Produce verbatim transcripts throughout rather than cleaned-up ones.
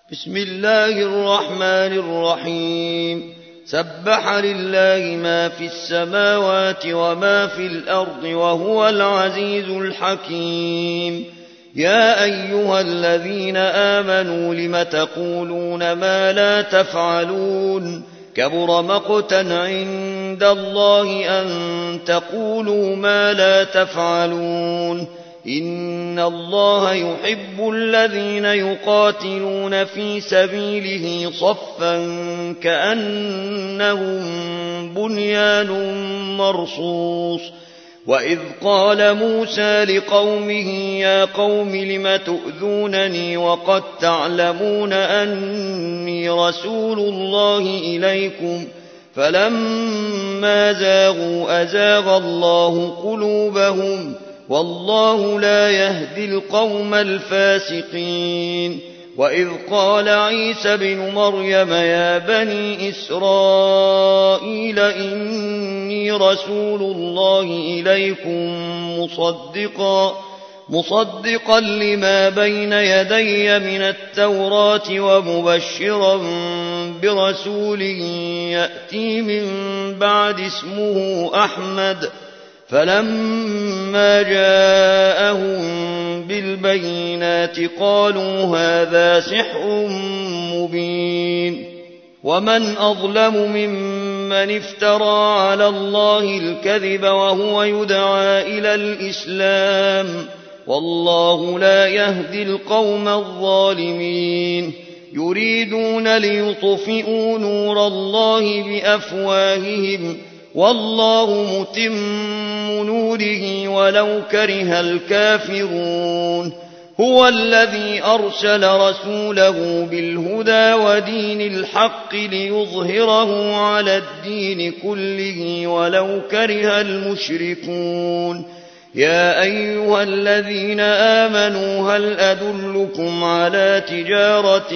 بسم الله الرحمن الرحيم سبح لله ما في السماوات وما في الأرض وهو العزيز الحكيم. يا أيها الذين آمنوا لم تقولون ما لا تفعلون كبر مقتا عند الله أن تقولوا ما لا تفعلون. إن الله يحب الذين يقاتلون في سبيله صفا كأنهم بنيان مرصوص. وإذ قال موسى لقومه يا قوم لم تؤذونني وقد تعلمون أني رسول الله إليكم فلما زاغوا أزاغ الله قلوبهم والله لا يهدي القوم الفاسقين. وإذ قال عيسى بن مريم يا بني إسرائيل إني رسول الله إليكم مصدقا مصدقا لما بين يدي من التوراة ومبشرا برسول يأتي من بعد اسمه أحمد. فلما جاءهم بالبينات قالوا هذا سحر مبين. ومن أظلم ممن افترى على الله الكذب وهو يدعى إلى الإسلام والله لا يهدي القوم الظالمين. يريدون ليطفئوا نور الله بأفواههم والله متم نوره ولو كره الكافرون. هو الذي أرسل رسوله بالهدى ودين الحق ليظهره على الدين كله ولو كره المشركون. يا أيها الذين آمنوا هل أدلكم على تجارة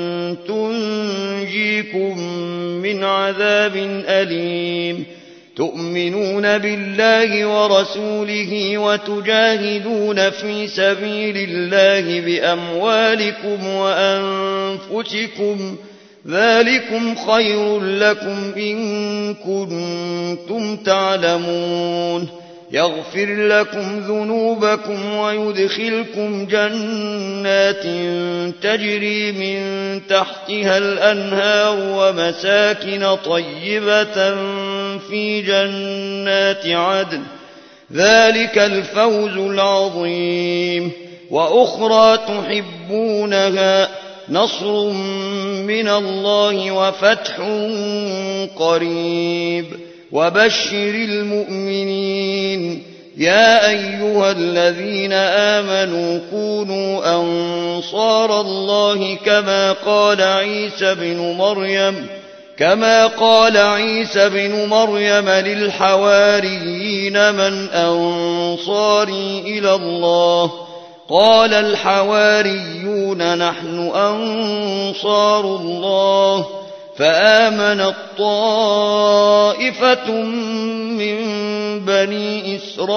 تنجيكم من عذاب أليم تؤمنون بالله ورسوله وتجاهدون في سبيل الله بأموالكم وأنفسكم ذلكم خير لكم إن كنتم تعلمون. يغفر لكم ذنوبكم ويدخلكم جنات تجري من تحتها الأنهار ومساكن طيبة في جنات عدن ذلك الفوز العظيم. وأخرى تحبونها نصر من الله وفتح قريب وبشر المؤمنين. يا أيها الذين آمنوا كونوا أنصار الله كما قال عيسى بن مريم كما قال عيسى بن مريم للحواريين من أنصاري إلى الله قال الحواريون نحن أنصار الله. فآمنت طائفة من بني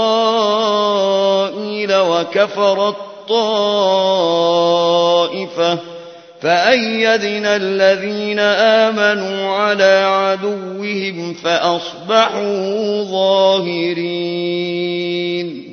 إسرائيل وكفرت طائفة فأيدنا الذين آمنوا على عدوهم فأصبحوا ظاهرين.